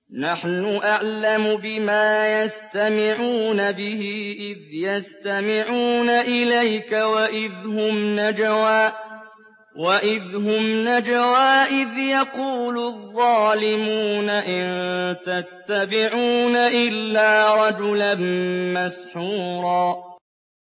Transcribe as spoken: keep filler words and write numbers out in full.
نَّحْنُ أَعْلَمُ بِمَا يَسْتَمِعُونَ بِهِ إِذْ يَسْتَمِعُونَ إِلَيْكَ وَإِذْ هُمْ نَجْوَىٰ إِذْ يَقُولُ الظَّالِمُونَ إِن تَتَّبِعُونَ إِلَّا رَجُلًا مَّسْحُورًا